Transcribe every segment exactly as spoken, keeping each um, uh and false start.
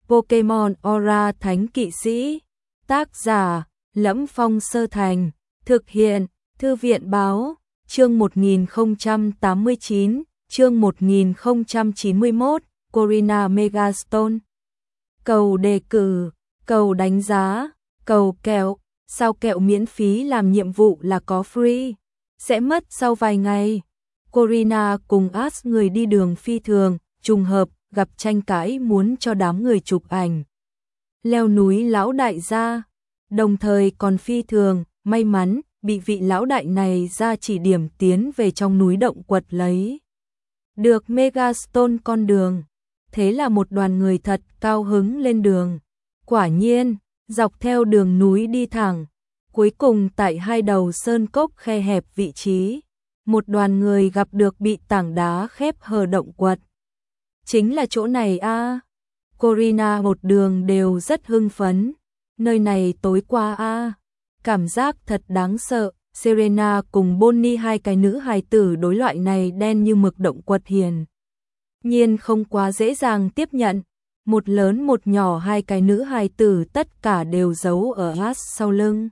Pokemon Aura Thánh Kỵ Sĩ. Tác giả: Lẫm Phong Sơ Thành. Thực hiện: Thư viện báo. Chương một nghìn không trăm tám mươi chín, chương một nghìn không trăm chín mươi mốt, Corina Megastone. Cầu đề cử, cầu đánh giá, cầu kẹo, sao kẹo miễn phí làm nhiệm vụ là có free, sẽ mất sau vài ngày. Corina cùng Ash người đi đường phi thường, trùng hợp, gặp tranh cãi muốn cho đám người chụp ảnh. Leo núi lão đại gia, đồng thời còn phi thường, may mắn, bị vị lão đại này ra chỉ điểm tiến về trong núi động quật lấy được Megastone con đường. Thế là một đoàn người thật cao hứng lên đường. Quả nhiên, dọc theo đường núi đi thẳng, cuối cùng tại hai đầu sơn cốc khe hẹp vị trí, một đoàn người gặp được bị tảng đá khép hờ động quật. Chính là chỗ này a. À. Corina một đường đều rất hưng phấn. Nơi này tối qua a. À. Cảm giác thật đáng sợ. Serena cùng Bonnie hai cái nữ hài tử đối loại này đen như mực động quật hiền nhiên không quá dễ dàng tiếp nhận. Một lớn một nhỏ hai cái nữ hài tử tất cả đều giấu ở Ash sau lưng.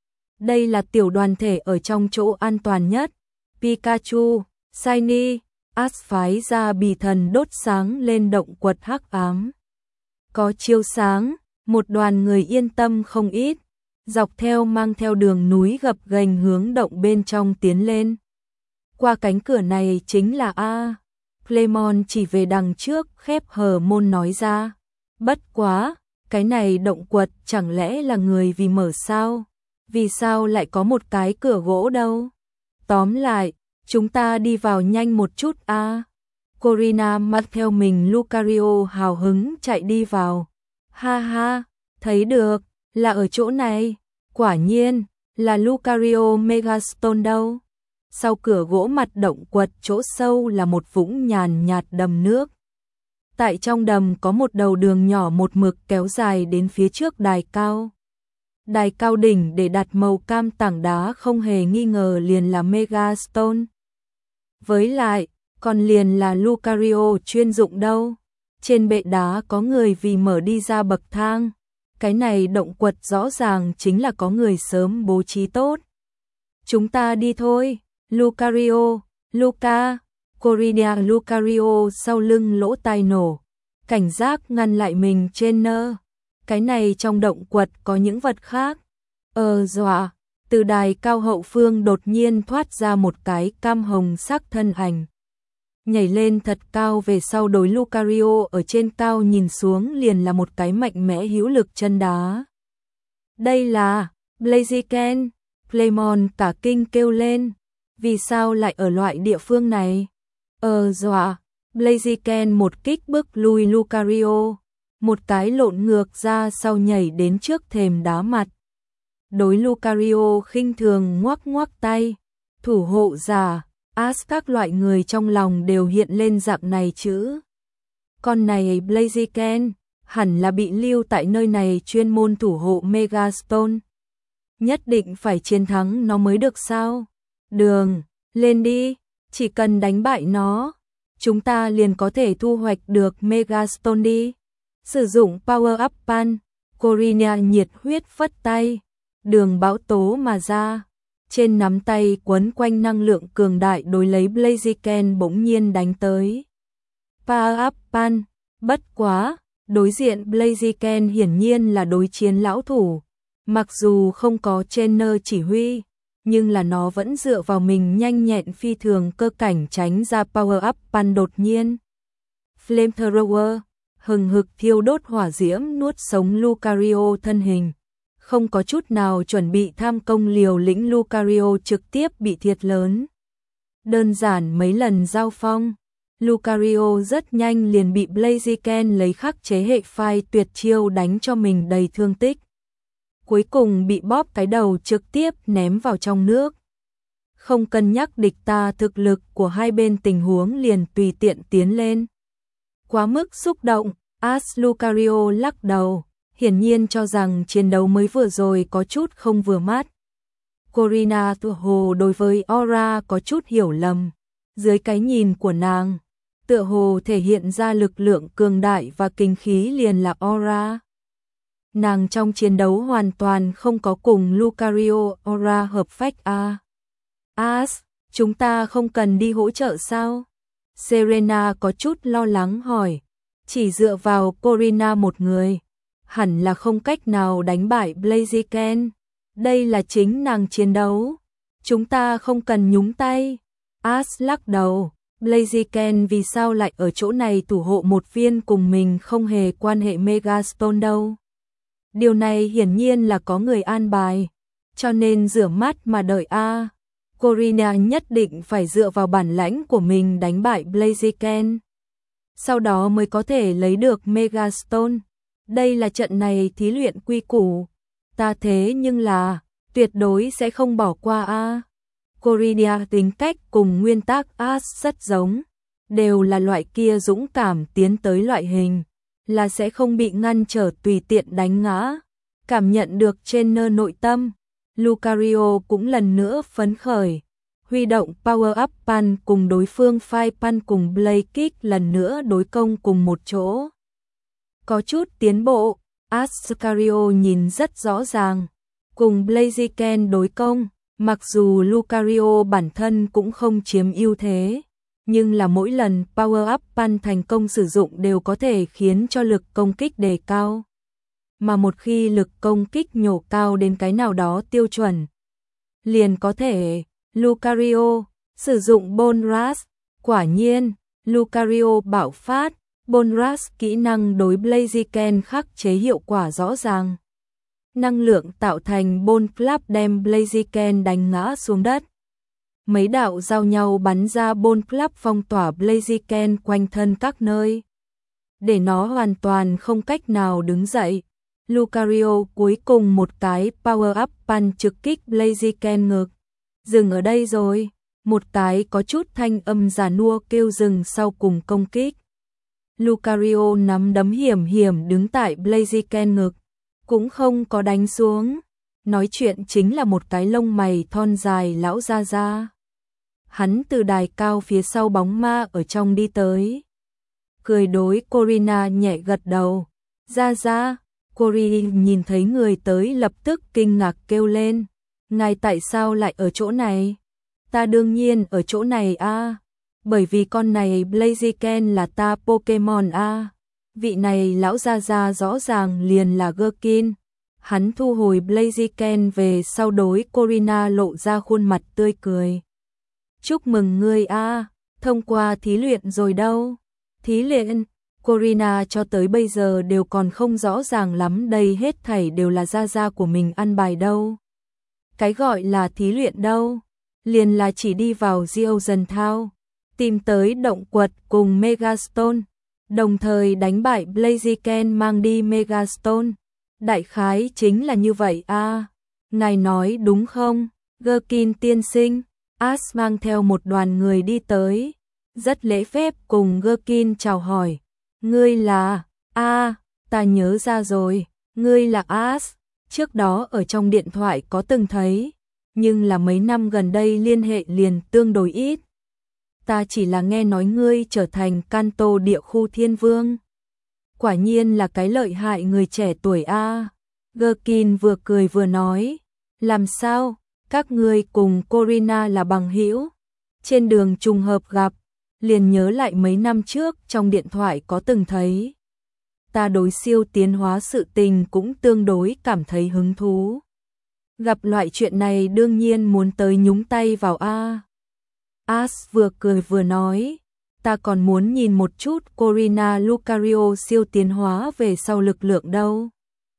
Đây là tiểu đoàn thể ở trong chỗ an toàn nhất. Pikachu, Shiny, Ash phái ra bì thần đốt sáng lên động quật hắc ám. Có chiếu sáng, một đoàn người yên tâm không ít. Dọc theo mang theo đường núi gập ghềnh hướng động bên trong tiến lên. Qua cánh cửa này chính là A. Clemon chỉ về đằng trước khép hờ môn nói ra. Bất quá, cái này động quật chẳng lẽ là người vì mở sao? Vì sao lại có một cái cửa gỗ đâu? Tóm lại, chúng ta đi vào nhanh một chút a. À. Corina mặc theo mình Lucario hào hứng chạy đi vào. Ha ha, thấy được, là ở chỗ này. Quả nhiên, là Lucario Megastone đâu. Sau cửa gỗ mặt động quật chỗ sâu là một vũng nhàn nhạt đầm nước. Tại trong đầm có một đầu đường nhỏ một mực kéo dài đến phía trước đài cao. Đài cao đỉnh để đặt màu cam tảng đá không hề nghi ngờ liền là Megastone. Với lại, còn liền là Lucario chuyên dụng đâu. Trên bệ đá có người vì mở đi ra bậc thang. Cái này động quật rõ ràng chính là có người sớm bố trí tốt. Chúng ta đi thôi, Lucario, Luca, Corina Lucario sau lưng lỗ tai nổ. Cảnh giác ngăn lại mình trên nơ. Cái này trong động quật có những vật khác. Ờ dọa, từ đài cao hậu phương đột nhiên thoát ra một cái cam hồng sắc thân ảnh. Nhảy lên thật cao về sau đối Lucario ở trên cao nhìn xuống liền là một cái mạnh mẽ hữu lực chân đá. Đây là Blaziken, Clemon cả kinh kêu lên. Vì sao lại ở loại địa phương này? Ờ dọa, Blaziken một kích bước lui Lucario. Một cái lộn ngược ra sau nhảy đến trước thềm đá mặt. Đối Lucario khinh thường ngoắc ngoắc tay. Thủ hộ giả, Ash các loại người trong lòng đều hiện lên dạng này chứ. Con này Blaziken, hẳn là bị lưu tại nơi này chuyên môn thủ hộ Megastone. Nhất định phải chiến thắng nó mới được sao? Đường, lên đi, chỉ cần đánh bại nó, chúng ta liền có thể thu hoạch được Megastone đi. Sử dụng Power Up Pan, Corina nhiệt huyết phất tay, đường bão tố mà ra. Trên nắm tay quấn quanh năng lượng cường đại đối lấy Blaziken bỗng nhiên đánh tới. Power Up Pan, bất quá, đối diện Blaziken hiển nhiên là đối chiến lão thủ. Mặc dù không có trainer chỉ huy, nhưng là nó vẫn dựa vào mình nhanh nhẹn phi thường cơ cảnh tránh ra Power Up Pan đột nhiên. Flamethrower, hừng hực thiêu đốt hỏa diễm nuốt sống Lucario thân hình. Không có chút nào chuẩn bị tham công liều lĩnh Lucario trực tiếp bị thiệt lớn. Đơn giản mấy lần giao phong, Lucario rất nhanh liền bị Blaziken lấy khắc chế hệ phai tuyệt chiêu đánh cho mình đầy thương tích. Cuối cùng bị bóp cái đầu trực tiếp ném vào trong nước. Không cân nhắc địch ta thực lực của hai bên tình huống liền tùy tiện tiến lên. Quá mức xúc động, Ash Lucario lắc đầu, hiển nhiên cho rằng chiến đấu mới vừa rồi có chút không vừa mắt. Corina tựa hồ đối với Aura có chút hiểu lầm. Dưới cái nhìn của nàng, tựa hồ thể hiện ra lực lượng cường đại và kinh khí liền là aura. Nàng trong chiến đấu hoàn toàn không có cùng Lucario aura hợp phách a. As, chúng ta không cần đi hỗ trợ sao? Serena có chút lo lắng hỏi, chỉ dựa vào Corina một người, hẳn là không cách nào đánh bại Blaziken. Đây là chính nàng chiến đấu, chúng ta không cần nhúng tay. As lắc đầu, Blaziken vì sao lại ở chỗ này thủ hộ một viên cùng mình không hề quan hệ Megastone đâu. Điều này hiển nhiên là có người an bài, cho nên rửa mắt mà đợi a. Corina nhất định phải dựa vào bản lãnh của mình đánh bại Blaziken, sau đó mới có thể lấy được Megastone. Đây là trận này thí luyện quy củ, ta thế nhưng là tuyệt đối sẽ không bỏ qua a. Corina tính cách cùng nguyên tắc As rất giống, đều là loại kia dũng cảm tiến tới loại hình, là sẽ không bị ngăn trở tùy tiện đánh ngã. Cảm nhận được trên nơ nội tâm, Lucario cũng lần nữa phấn khởi, huy động Power Up Punch cùng đối phương Fire Punch cùng Blade Kick lần nữa đối công cùng một chỗ. Có chút tiến bộ, Ascario nhìn rất rõ ràng, cùng Blaziken đối công, mặc dù Lucario bản thân cũng không chiếm ưu thế, nhưng là mỗi lần Power Up Punch thành công sử dụng đều có thể khiến cho lực công kích đề cao. Mà một khi lực công kích nhổ cao đến cái nào đó tiêu chuẩn, liền có thể Lucario sử dụng Bone Rush. Quả nhiên, Lucario bạo phát, Bone Rush kỹ năng đối Blaziken khắc chế hiệu quả rõ ràng. Năng lượng tạo thành Bone Club đem Blaziken đánh ngã xuống đất. Mấy đạo giao nhau bắn ra Bone Club phong tỏa Blaziken quanh thân các nơi, để nó hoàn toàn không cách nào đứng dậy. Lucario cuối cùng một cái Power Up Punch trực kích Blaziken ngực. Dừng ở đây rồi, một cái có chút thanh âm già nua kêu dừng sau cùng công kích. Lucario nắm đấm hiểm hiểm đứng tại Blaziken ngực, cũng không có đánh xuống. Nói chuyện chính là một cái lông mày thon dài lão ra ra. Hắn từ đài cao phía sau bóng ma ở trong đi tới, cười đối Corina nhẹ gật đầu. Ra ra. Corina nhìn thấy người tới lập tức kinh ngạc kêu lên, ngài tại sao lại ở chỗ này? Ta đương nhiên ở chỗ này a, bởi vì con này Blaziken là ta Pokemon a. Vị này lão gia gia rõ ràng liền là Gherkin. Hắn thu hồi Blaziken về sau đối Corina lộ ra khuôn mặt tươi cười. Chúc mừng ngươi a, thông qua thí luyện rồi đâu. Thí luyện? Corina cho tới bây giờ đều còn không rõ ràng lắm đây hết thảy đều là gia gia của mình ăn bài đâu. Cái gọi là thí luyện đâu, liền là chỉ đi vào Geogen Town, tìm tới động quật cùng Megastone, đồng thời đánh bại Blaziken mang đi Megastone. Đại khái chính là như vậy a. Ngài nói đúng không, Gherkin tiên sinh? As mang theo một đoàn người đi tới, rất lễ phép cùng Gherkin chào hỏi. Ngươi là, a, ta nhớ ra rồi, ngươi là As, trước đó ở trong điện thoại có từng thấy, nhưng là mấy năm gần đây liên hệ liền tương đối ít. Ta chỉ là nghe nói ngươi trở thành Kanto địa khu thiên vương. Quả nhiên là cái lợi hại người trẻ tuổi a. Gherkin vừa cười vừa nói, làm sao, các ngươi cùng Corina là bằng hữu, trên đường trùng hợp gặp, liền nhớ lại mấy năm trước trong điện thoại có từng thấy. Ta đối siêu tiến hóa sự tình cũng tương đối cảm thấy hứng thú. Gặp loại chuyện này đương nhiên muốn tới nhúng tay vào a. As vừa cười vừa nói, ta còn muốn nhìn một chút Corina Lucario siêu tiến hóa về sau lực lượng đâu.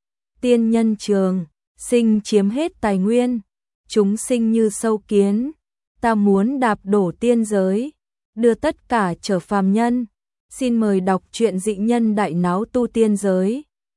Tiên nhân trường, sinh chiếm hết tài nguyên, chúng sinh như sâu kiến, ta muốn đạp đổ tiên giới, đưa tất cả trở phàm nhân. Xin mời đọc truyện Dị Nhân Đại Náo Tu Tiên Giới.